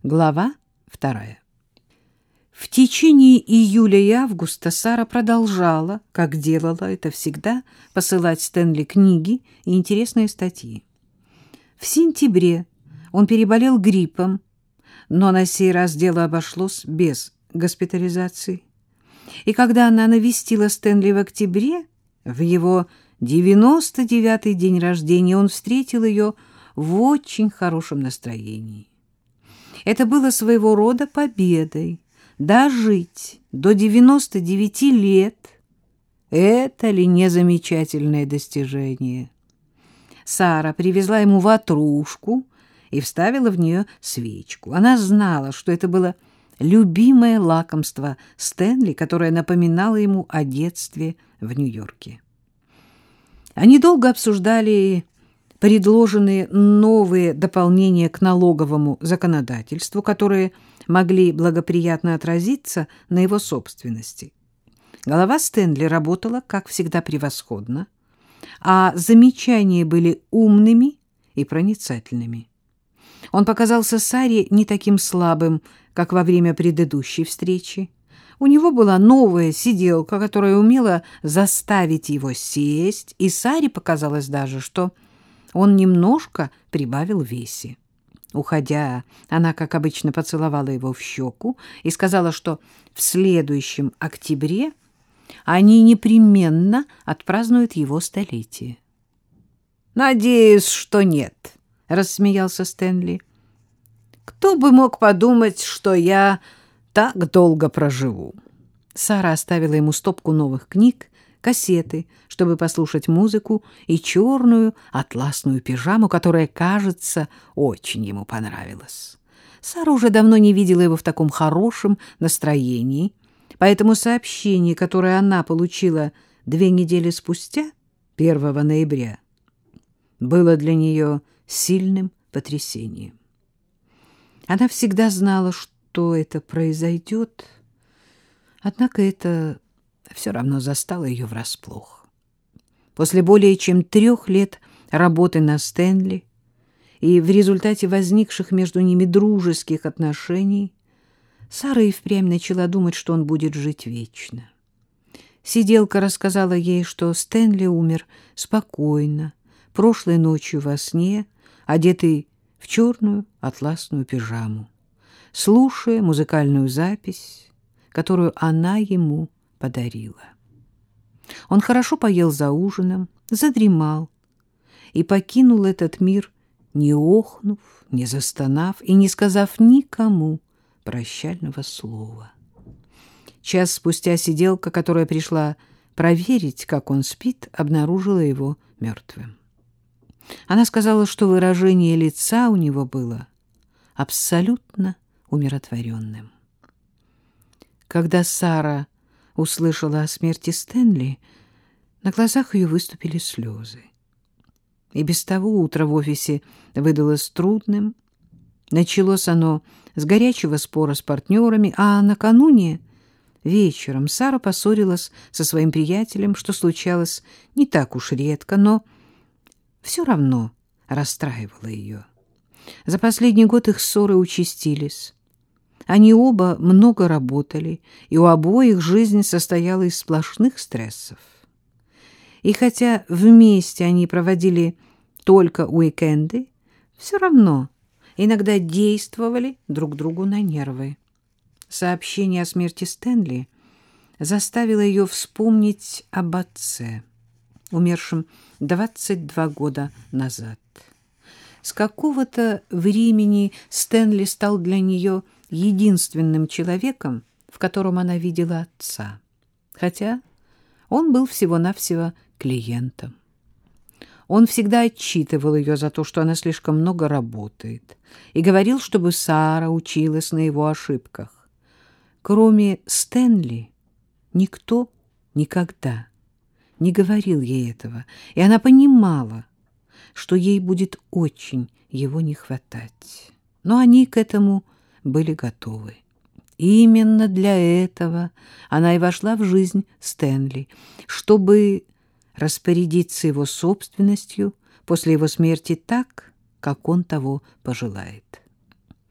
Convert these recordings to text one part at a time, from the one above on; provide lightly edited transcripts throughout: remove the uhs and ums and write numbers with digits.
Глава 2. В течение июля и августа Сара продолжала, как делала это всегда, посылать Стэнли книги и интересные статьи. В сентябре он переболел гриппом, но на сей раз дело обошлось без госпитализации. И когда она навестила Стэнли в октябре, в его 99-й день рождения, он встретил ее в очень хорошем настроении. Это было своего рода победой. Дожить до 99 лет — это ли не замечательное достижение? Сара привезла ему ватрушку и вставила в нее свечку. Она знала, что это было любимое лакомство Стэнли, которое напоминало ему о детстве в Нью-Йорке. Они долго обсуждали предложенные новые дополнения к налоговому законодательству, которые могли благоприятно отразиться на его собственности. Голова Стэнли работала, как всегда, превосходно, а замечания были умными и проницательными. Он показался Саре не таким слабым, как во время предыдущей встречи. У него была новая сиделка, которая умела заставить его сесть, и Саре показалось даже, что он немножко прибавил в весе. Уходя, она, как обычно, поцеловала его в щеку и сказала, что в следующем октябре они непременно отпразднуют его столетие. «Надеюсь, что нет», — рассмеялся Стэнли. «Кто бы мог подумать, что я так долго проживу?» Сара оставила ему стопку новых книг, кассеты, чтобы послушать музыку, и черную атласную пижаму, которая, кажется, очень ему понравилась. Сара уже давно не видела его в таком хорошем настроении, поэтому сообщение, которое она получила 2 недели спустя, 1 ноября, было для нее сильным потрясением. Она всегда знала, что это произойдет, однако это все равно застало ее врасплох. После более чем 3 лет работы на Стэнли и в результате возникших между ними дружеских отношений Сара и впрямь начала думать, что он будет жить вечно. Сиделка рассказала ей, что Стэнли умер спокойно, прошлой ночью во сне, одетый в черную атласную пижаму, слушая музыкальную запись, которую она ему подарила. Он хорошо поел за ужином, задремал и покинул этот мир, не охнув, не застонав и не сказав никому прощального слова. Час спустя сиделка, которая пришла проверить, как он спит, обнаружила его мертвым. Она сказала, что выражение лица у него было абсолютно умиротворенным. Когда Сара услышала о смерти Стэнли, на глазах ее выступили слезы. И без того утро в офисе выдалось трудным. Началось оно с горячего спора с партнерами, а накануне вечером Сара поссорилась со своим приятелем, что случалось не так уж редко, но все равно расстраивало ее. За последний год их ссоры участились. Они оба много работали, и у обоих жизнь состояла из сплошных стрессов. И хотя вместе они проводили только уикенды, все равно иногда действовали друг другу на нервы. Сообщение о смерти Стэнли заставило ее вспомнить об отце, умершем 22 года назад. С какого-то времени Стэнли стал для нее единственным человеком, в котором она видела отца, хотя он был всего-навсего клиентом. Он всегда отчитывал ее за то, что она слишком много работает, и говорил, чтобы Сара училась на его ошибках. Кроме Стэнли, никто никогда не говорил ей этого, и она понимала, что ей будет очень его не хватать. Но они к этому были готовы. Именно для этого она и вошла в жизнь Стэнли, чтобы распорядиться его собственностью после его смерти так, как он того пожелает.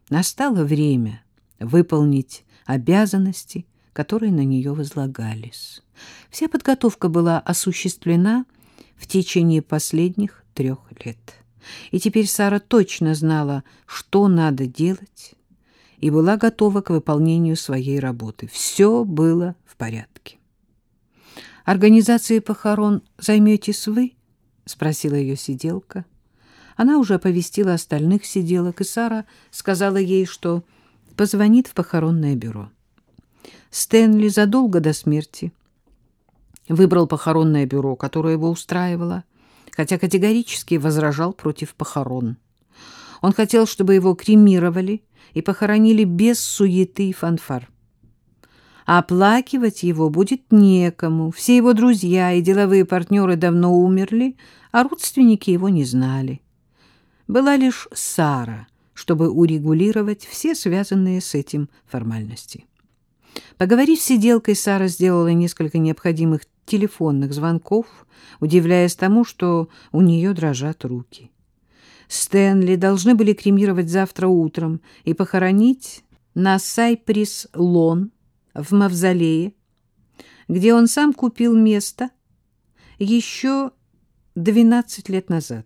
Настало время выполнить обязанности, которые на нее возлагались. Вся подготовка была осуществлена в течение последних 3 лет. И теперь Сара точно знала, что надо делать, и была готова к выполнению своей работы. Все было в порядке. «Организацией похорон займетесь вы?» — спросила ее сиделка. Она уже оповестила остальных сиделок, и Сара сказала ей, что позвонит в похоронное бюро. Стэнли задолго до смерти выбрал похоронное бюро, которое его устраивало, хотя категорически возражал против похорон. Он хотел, чтобы его кремировали и похоронили без суеты и фанфар. А оплакивать его будет некому. Все его друзья и деловые партнеры давно умерли, а родственники его не знали. Была лишь Сара, чтобы урегулировать все связанные с этим формальности. Поговорив с сиделкой, Сара сделала несколько необходимых телефонных звонков, удивляясь тому, что у нее дрожат руки. Стэнли должны были кремировать завтра утром и похоронить на Сайприс-Лон в мавзолее, где он сам купил место еще 12 лет назад.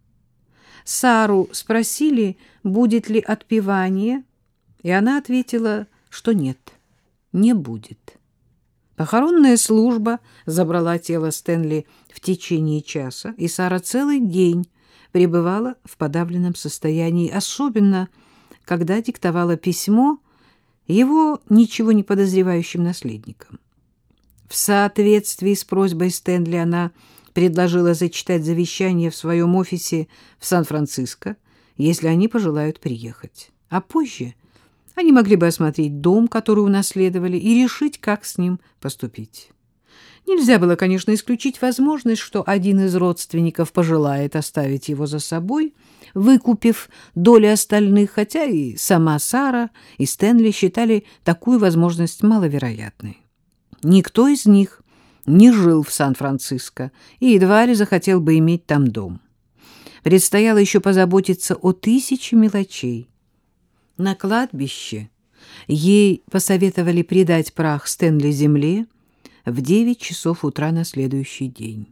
Сару спросили, будет ли отпевание, и она ответила, что нет, не будет. Похоронная служба забрала тело Стэнли в течение часа, и Сара целый день пребывала в подавленном состоянии, особенно когда диктовала письмо его ничего не подозревающим наследникам. В соответствии с просьбой Стэнли она предложила зачитать завещание в своем офисе в Сан-Франциско, если они пожелают приехать. А позже они могли бы осмотреть дом, который унаследовали, и решить, как с ним поступить. Нельзя было, конечно, исключить возможность, что один из родственников пожелает оставить его за собой, выкупив доли остальных, хотя и сама Сара, и Стэнли считали такую возможность маловероятной. Никто из них не жил в Сан-Франциско и едва ли захотел бы иметь там дом. Предстояло еще позаботиться о 1000 мелочей. На кладбище ей посоветовали предать прах Стэнли земле в 9 часов утра на следующий день.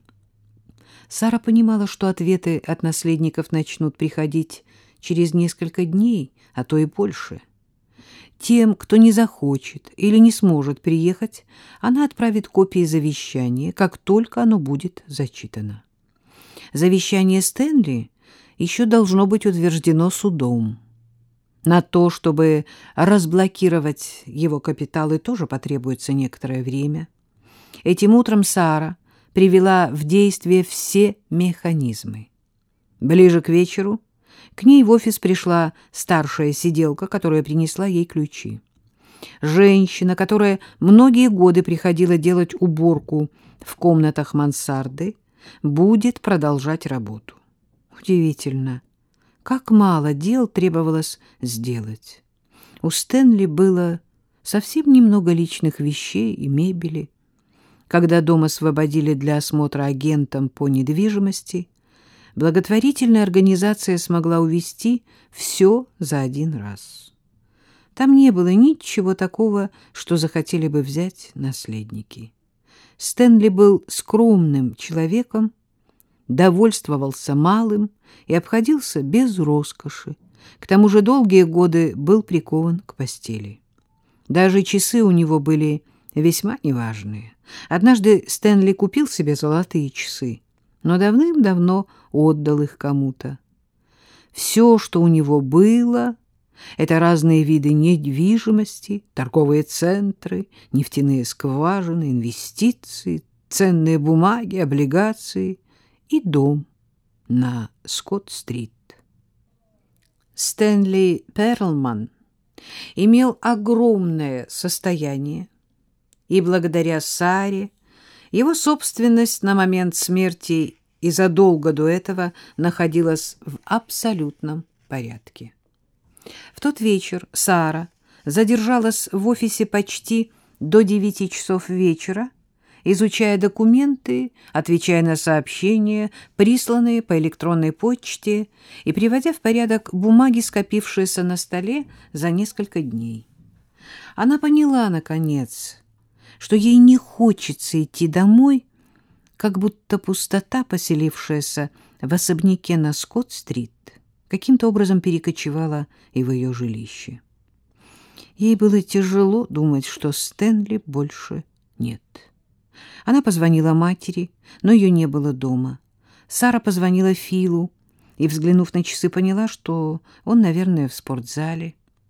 Сара понимала, что ответы от наследников начнут приходить через несколько дней, а то и больше. Тем, кто не захочет или не сможет приехать, она отправит копии завещания, как только оно будет зачитано. Завещание Стэнли еще должно быть утверждено судом. На то, чтобы разблокировать его капиталы, тоже потребуется некоторое время. Этим утром Сара привела в действие все механизмы. Ближе к вечеру к ней в офис пришла старшая сиделка, которая принесла ей ключи. Женщина, которая многие годы приходила делать уборку в комнатах мансарды, будет продолжать работу. Удивительно, как мало дел требовалось сделать. У Стэнли было совсем немного личных вещей и мебели. Когда дом освободили для осмотра агентам по недвижимости, благотворительная организация смогла увезти все за один раз. Там не было ничего такого, что захотели бы взять наследники. Стэнли был скромным человеком, довольствовался малым и обходился без роскоши. К тому же долгие годы был прикован к постели. Даже часы у него были весьма неважные. Однажды Стэнли купил себе золотые часы, но давным-давно отдал их кому-то. Все, что у него было, это разные виды недвижимости, торговые центры, нефтяные скважины, инвестиции, ценные бумаги, облигации и дом на Скотт-стрит. Стэнли Перлман имел огромное состояние, и благодаря Саре его собственность на момент смерти и задолго до этого находилась в абсолютном порядке. В тот вечер Сара задержалась в офисе почти до 9 часов вечера изучая документы, отвечая на сообщения, присланные по электронной почте, и приводя в порядок бумаги, скопившиеся на столе за несколько дней. Она поняла, наконец, что ей не хочется идти домой, как будто пустота, поселившаяся в особняке на Скотт-стрит, каким-то образом перекочевала и в ее жилище. Ей было тяжело думать, что Стэнли больше нет. Она позвонила матери, но ее не было дома. Сара позвонила Филу и, взглянув на часы, поняла, что он, наверное, в спортзале.